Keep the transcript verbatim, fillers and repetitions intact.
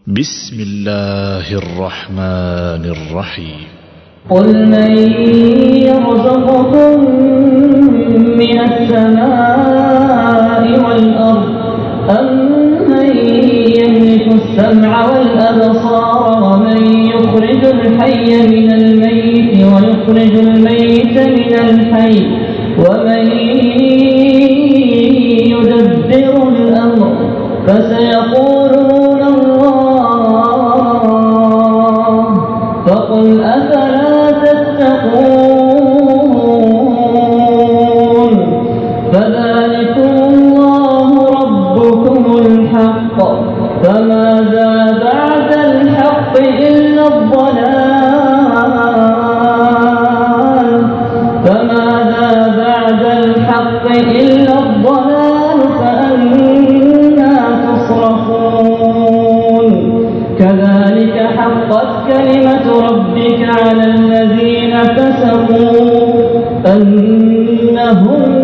بسم الله الرحمن الرحيم. قل من يرزقكم من السماء والأرض أم من يملك السمع والأبصار ومن يخرج الحي من الميت ويخرج الميت من الحي ومن يدبر الأمر فسيقولون الله فقل أفلا تتقون فذلكم الله ربكم الحق فماذا بعد الحق إلا الضلال فماذا بعد الحق إلا الضلال فأنى تصرفون كذلك حقت كلمة ربك على الذين فسقوا أنهم